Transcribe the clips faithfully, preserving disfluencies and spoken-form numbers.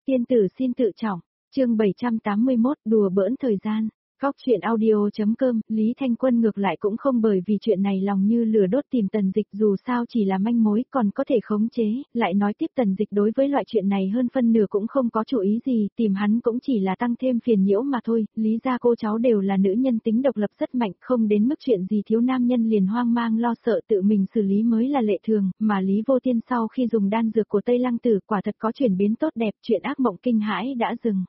Tiên tử xin tự trọng, chương bảy trăm tám mươi mốt đùa bỡn thời gian. Góc chuyện audio.com, Lý Thanh Quân ngược lại cũng không bởi vì chuyện này lòng như lửa đốt tìm Tần Dịch, dù sao chỉ là manh mối còn có thể khống chế, lại nói tiếp Tần Dịch đối với loại chuyện này hơn phân nửa cũng không có chủ ý gì, tìm hắn cũng chỉ là tăng thêm phiền nhiễu mà thôi. Lý gia cô cháu đều là nữ nhân tính độc lập rất mạnh, không đến mức chuyện gì thiếu nam nhân liền hoang mang lo sợ tự mình xử lý mới là lệ thường, mà Lý Vô Tiên sau khi dùng đan dược của Tây Lăng Tử quả thật có chuyển biến tốt đẹp, chuyện ác mộng kinh hãi đã dừng.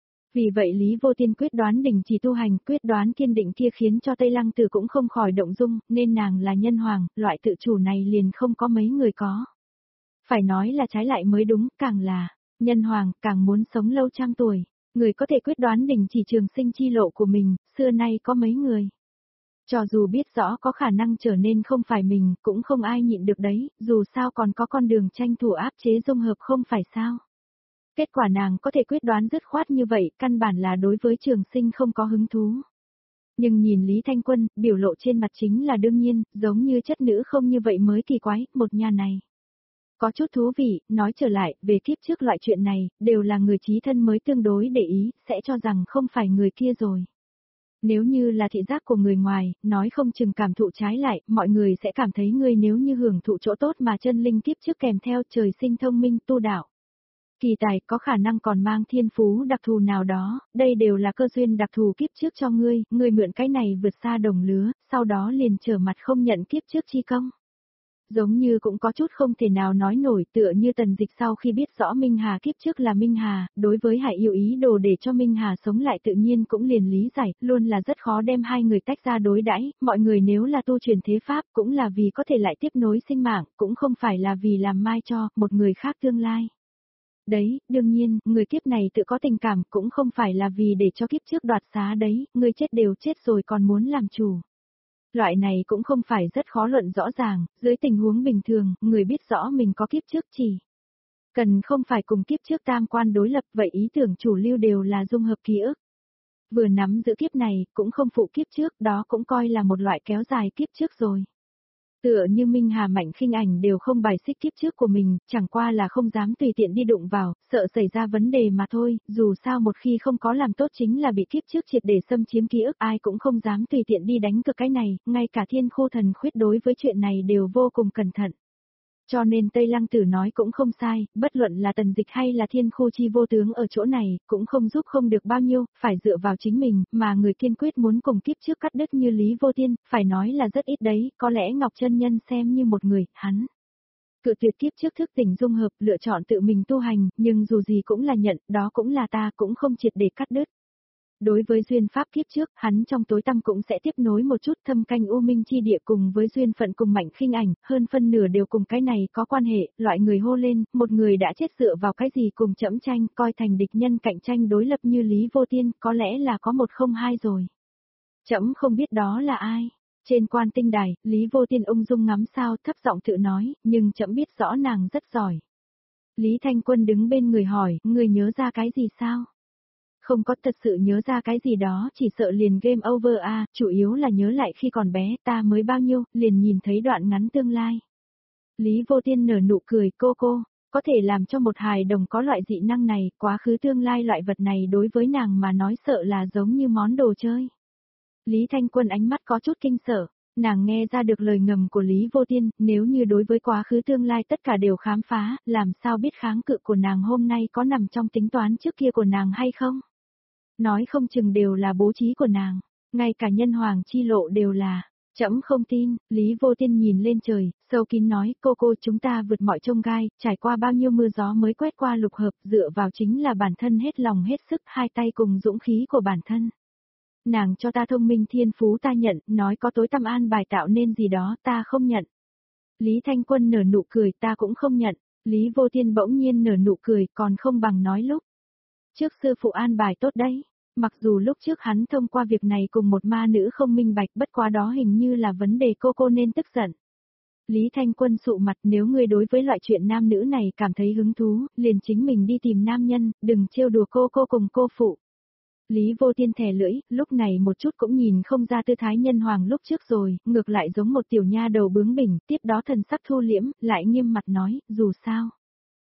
Vì vậy Lý Vô Tiên quyết đoán đình chỉ tu hành, quyết đoán kiên định kia khiến cho Tây Lăng Tử cũng không khỏi động dung, nên nàng là nhân hoàng, loại tự chủ này liền không có mấy người có. Phải nói là trái lại mới đúng, càng là nhân hoàng, càng muốn sống lâu trăm tuổi, người có thể quyết đoán đình chỉ trường sinh chi lộ của mình, xưa nay có mấy người. Cho dù biết rõ có khả năng trở nên không phải mình, cũng không ai nhịn được đấy, dù sao còn có con đường tranh thủ áp chế dung hợp không phải sao. Kết quả nàng có thể quyết đoán dứt khoát như vậy, căn bản là đối với trường sinh không có hứng thú. Nhưng nhìn Lý Thanh Quân, biểu lộ trên mặt chính là đương nhiên, giống như chất nữ không như vậy mới kỳ quái, một nhà này. Có chút thú vị, nói trở lại, về kiếp trước loại chuyện này, đều là người chí thân mới tương đối để ý, sẽ cho rằng không phải người kia rồi. Nếu như là thị giác của người ngoài, nói không chừng cảm thụ trái lại, mọi người sẽ cảm thấy ngươi nếu như hưởng thụ chỗ tốt mà chân linh kiếp trước kèm theo trời sinh thông minh tu đạo. Kỳ tài có khả năng còn mang thiên phú đặc thù nào đó, đây đều là cơ duyên đặc thù kiếp trước cho ngươi, ngươi mượn cái này vượt xa đồng lứa, sau đó liền trở mặt không nhận kiếp trước chi công. Giống như cũng có chút không thể nào nói nổi, tựa như Tần Dịch sau khi biết rõ Minh Hà kiếp trước là Minh Hà, đối với Hải Yêu ý đồ để cho Minh Hà sống lại tự nhiên cũng liền lý giải, luôn là rất khó đem hai người tách ra đối đãi, mọi người nếu là tu truyền thế pháp cũng là vì có thể lại tiếp nối sinh mạng, cũng không phải là vì làm mai cho một người khác tương lai. Đấy, đương nhiên, người kiếp này tự có tình cảm cũng không phải là vì để cho kiếp trước đoạt xá đấy, người chết đều chết rồi còn muốn làm chủ. Loại này cũng không phải rất khó luận rõ ràng, dưới tình huống bình thường, người biết rõ mình có kiếp trước chỉ. Cần không phải cùng kiếp trước tam quan đối lập, vậy ý tưởng chủ lưu đều là dung hợp ký ức. Vừa nắm giữ kiếp này, cũng không phụ kiếp trước, đó cũng coi là một loại kéo dài kiếp trước rồi. Tựa như Minh Hà Mạnh Khinh Ảnh đều không bài xích kiếp trước của mình, chẳng qua là không dám tùy tiện đi đụng vào, sợ xảy ra vấn đề mà thôi, dù sao một khi không có làm tốt chính là bị kiếp trước triệt để xâm chiếm ký ức, ai cũng không dám tùy tiện đi đánh cược cái này, ngay cả Thiên Khu Thần Khuyết đối với chuyện này đều vô cùng cẩn thận. Cho nên Tây Lăng Tử nói cũng không sai, bất luận là Tần Dịch hay là Thiên Khu Chi vô tướng ở chỗ này, cũng không giúp không được bao nhiêu, phải dựa vào chính mình, mà người kiên quyết muốn cùng kiếp trước cắt đứt như Lý Vô Tiên, phải nói là rất ít đấy, có lẽ Ngọc Chân Nhân xem như một người, hắn. Cự tuyệt kiếp trước thức tỉnh dung hợp, lựa chọn tự mình tu hành, nhưng dù gì cũng là nhận, đó cũng là ta, cũng không triệt để cắt đứt. Đối với duyên pháp kiếp trước, hắn trong tối tăm cũng sẽ tiếp nối một chút thâm canh u minh chi địa cùng với duyên phận cùng Mạnh Khinh Ảnh, hơn phân nửa đều cùng cái này có quan hệ, loại người hô lên, một người đã chết dựa vào cái gì cùng chẫm tranh, coi thành địch nhân cạnh tranh đối lập như Lý Vô Tiên, có lẽ là có một không hai rồi. Chẫm không biết đó là ai. Trên quan tinh đài, Lý Vô Tiên ung dung ngắm sao, thấp giọng tự nói, nhưng chẫm biết rõ nàng rất giỏi. Lý Thanh Quân đứng bên người hỏi, người nhớ ra cái gì sao? Không có thật sự nhớ ra cái gì đó, chỉ sợ liền game over a, chủ yếu là nhớ lại khi còn bé, ta mới bao nhiêu, liền nhìn thấy đoạn ngắn tương lai. Lý Vô Tiên nở nụ cười, cô cô, có thể làm cho một hài đồng có loại dị năng này, quá khứ tương lai loại vật này đối với nàng mà nói sợ là giống như món đồ chơi. Lý Thanh Quân ánh mắt có chút kinh sợ, nàng nghe ra được lời ngầm của Lý Vô Tiên, nếu như đối với quá khứ tương lai tất cả đều khám phá, làm sao biết kháng cự của nàng hôm nay có nằm trong tính toán trước kia của nàng hay không? Nói không chừng đều là bố trí của nàng, ngay cả nhân hoàng chi lộ đều là, trẫm không tin. Lý Vô Tiên nhìn lên trời, sâu kín nói, cô cô chúng ta vượt mọi chông gai, trải qua bao nhiêu mưa gió mới quét qua lục hợp, dựa vào chính là bản thân hết lòng hết sức, hai tay cùng dũng khí của bản thân. Nàng cho ta thông minh thiên phú ta nhận, nói có tối tăm an bài tạo nên gì đó ta không nhận. Lý Thanh Quân nở nụ cười, ta cũng không nhận. Lý Vô Tiên bỗng nhiên nở nụ cười, còn không bằng nói lúc trước sư phụ an bài tốt đấy. Mặc dù lúc trước hắn thông qua việc này cùng một ma nữ không minh bạch, bất quá đó hình như là vấn đề cô cô nên tức giận. Lý Thanh Quân sụ mặt, nếu ngươi đối với loại chuyện nam nữ này cảm thấy hứng thú, liền chính mình đi tìm nam nhân, đừng trêu đùa cô cô cùng cô phụ. Lý Vô Tiên thè lưỡi, lúc này một chút cũng nhìn không ra tư thái nhân hoàng lúc trước rồi, ngược lại giống một tiểu nha đầu bướng bỉnh, tiếp đó thần sắc thu liễm, lại nghiêm mặt nói, dù sao.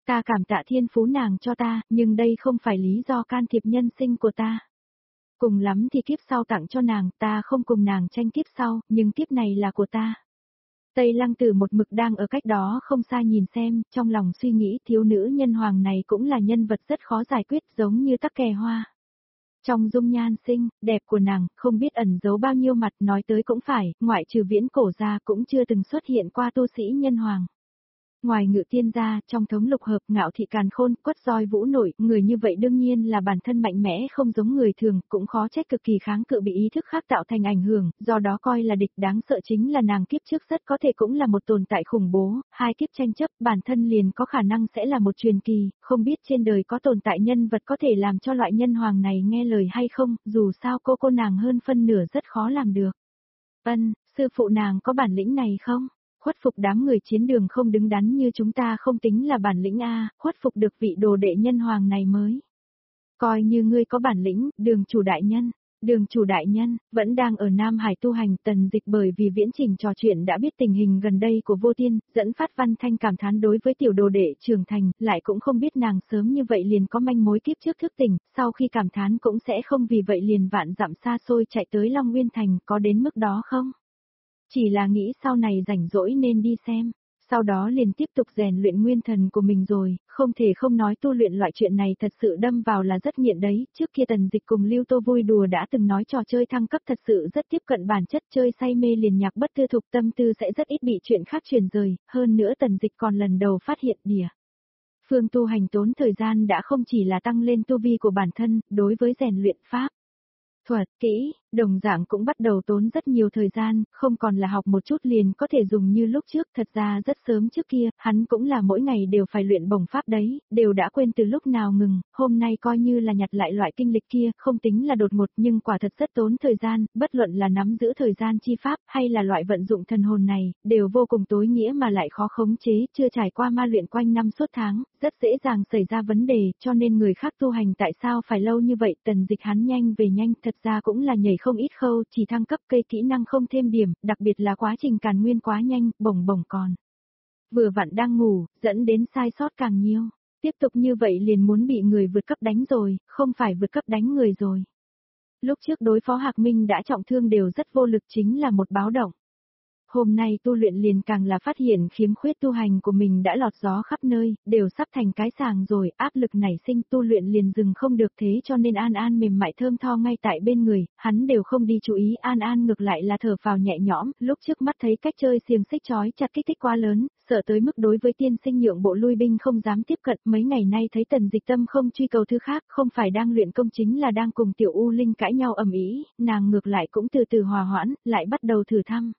Ta cảm tạ thiên phú nàng cho ta, nhưng đây không phải lý do can thiệp nhân sinh của ta. Cùng lắm thì kiếp sau tặng cho nàng, ta không cùng nàng tranh kiếp sau, nhưng kiếp này là của ta. Tây Lăng Tử một mực đang ở cách đó không xa nhìn xem, trong lòng suy nghĩ thiếu nữ nhân hoàng này cũng là nhân vật rất khó giải quyết giống như tắc kè hoa. Trong dung nhan xinh, đẹp của nàng, không biết ẩn giấu bao nhiêu mặt nói tới cũng phải, ngoại trừ viễn cổ ra cũng chưa từng xuất hiện qua tu sĩ nhân hoàng. Ngoài Ngự Tiên ra, trong thống lục hợp Ngạo Thị càn khôn, quất roi vũ nổi, người như vậy đương nhiên là bản thân mạnh mẽ không giống người thường, cũng khó trách cực kỳ kháng cự bị ý thức khác tạo thành ảnh hưởng, do đó coi là địch. Đáng sợ chính là nàng kiếp trước rất có thể cũng là một tồn tại khủng bố, hai kiếp tranh chấp bản thân liền có khả năng sẽ là một truyền kỳ, không biết trên đời có tồn tại nhân vật có thể làm cho loại nhân hoàng này nghe lời hay không, dù sao cô cô nàng hơn phân nửa rất khó làm được. Ân, sư phụ nàng có bản lĩnh này không? Khuất phục đám người chiến đường không đứng đắn như chúng ta không tính là bản lĩnh a, khuất phục được vị đồ đệ nhân hoàng này mới. Coi như ngươi có bản lĩnh, đường chủ đại nhân, đường chủ đại nhân, vẫn đang ở Nam Hải tu hành. Tần Dịch bởi vì viễn trình trò chuyện đã biết tình hình gần đây của vô tiên, dẫn phát văn thanh cảm thán đối với tiểu đồ đệ trưởng thành, lại cũng không biết nàng sớm như vậy liền có manh mối kiếp trước thức tỉnh, sau khi cảm thán cũng sẽ không vì vậy liền vạn dặm xa xôi chạy tới Long Nguyên Thành, có đến mức đó không? Chỉ là nghĩ sau này rảnh rỗi nên đi xem, sau đó liền tiếp tục rèn luyện nguyên thần của mình rồi, không thể không nói tu luyện loại chuyện này thật sự đâm vào là rất nghiện đấy, trước kia Tần Dịch cùng Lưu Tô vui đùa đã từng nói trò chơi thăng cấp thật sự rất tiếp cận bản chất, chơi say mê liền nhạc bất tư thục, tâm tư sẽ rất ít bị chuyện khác truyền rời, hơn nữa Tần Dịch còn lần đầu phát hiện đìa. Phương tu hành tốn thời gian đã không chỉ là tăng lên tu vi của bản thân, đối với rèn luyện pháp thuật, kỹ, đồng dạng cũng bắt đầu tốn rất nhiều thời gian, không còn là học một chút liền có thể dùng như lúc trước, thật ra rất sớm trước kia, hắn cũng là mỗi ngày đều phải luyện bổng pháp đấy, đều đã quên từ lúc nào ngừng, hôm nay coi như là nhặt lại loại kinh lịch kia, không tính là đột ngột nhưng quả thật rất tốn thời gian, bất luận là nắm giữ thời gian chi pháp hay là loại vận dụng thần hồn này, đều vô cùng tối nghĩa mà lại khó khống chế, chưa trải qua ma luyện quanh năm suốt tháng, rất dễ dàng xảy ra vấn đề, cho nên người khác tu hành tại sao phải lâu như vậy, Tần Dịch hắn nhanh về nhanh, thật ra cũng là nhảy không ít khâu, chỉ thăng cấp cây kỹ năng không thêm điểm, đặc biệt là quá trình càn nguyên quá nhanh, bổng bổng còn. Vừa vặn đang ngủ, dẫn đến sai sót càng nhiều. Tiếp tục như vậy liền muốn bị người vượt cấp đánh rồi, không phải vượt cấp đánh người rồi. Lúc trước đối phó Hạc Minh đã trọng thương đều rất vô lực chính là một báo động. Hôm nay tu luyện liền càng là phát hiện khiếm khuyết tu hành của mình đã lọt gió khắp nơi, đều sắp thành cái sàng rồi, áp lực nảy sinh tu luyện liền dừng không được thế cho nên An An mềm mại thơm tho ngay tại bên người, hắn đều không đi chú ý, An An ngược lại là thở phào nhẹ nhõm, lúc trước mắt thấy cách chơi xiềng xích chói chặt kích thích quá lớn, sợ tới mức đối với tiên sinh nhượng bộ lui binh không dám tiếp cận, mấy ngày nay thấy Tần Dịch tâm không truy cầu thứ khác, không phải đang luyện công chính là đang cùng Tiểu U Linh cãi nhau ầm ĩ, nàng ngược lại cũng từ từ hòa hoãn, lại bắt đầu thử thăm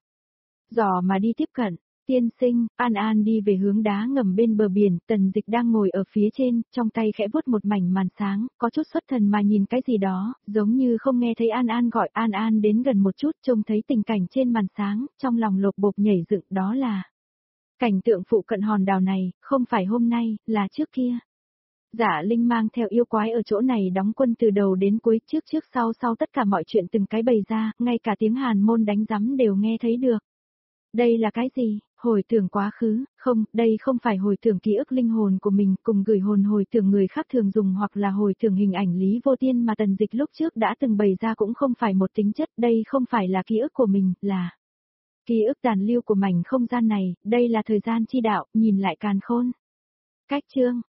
dò mà đi tiếp cận. Tiên sinh, An An đi về hướng đá ngầm bên bờ biển, Tần Dịch đang ngồi ở phía trên, trong tay khẽ vuốt một mảnh màn sáng, có chút xuất thần mà nhìn cái gì đó, giống như không nghe thấy An An gọi. An An đến gần một chút, trông thấy tình cảnh trên màn sáng, trong lòng lột bột nhảy dựng, đó là cảnh tượng phụ cận hòn đảo này, không phải hôm nay, là trước kia. Dạ Linh mang theo yêu quái ở chỗ này đóng quân từ đầu đến cuối, trước trước sau sau tất cả mọi chuyện từng cái bày ra, ngay cả tiếng Hàn môn đánh rắm đều nghe thấy được. Đây là cái gì? Hồi tưởng quá khứ, không, đây không phải hồi tưởng ký ức linh hồn của mình, cùng gửi hồn hồi tưởng người khác thường dùng hoặc là hồi tưởng hình ảnh Lý Vô Tiên mà Tần Dịch lúc trước đã từng bày ra cũng không phải một tính chất, đây không phải là ký ức của mình, là ký ức tàn lưu của mảnh không gian này, đây là thời gian chi đạo, nhìn lại càn khôn. Cách chương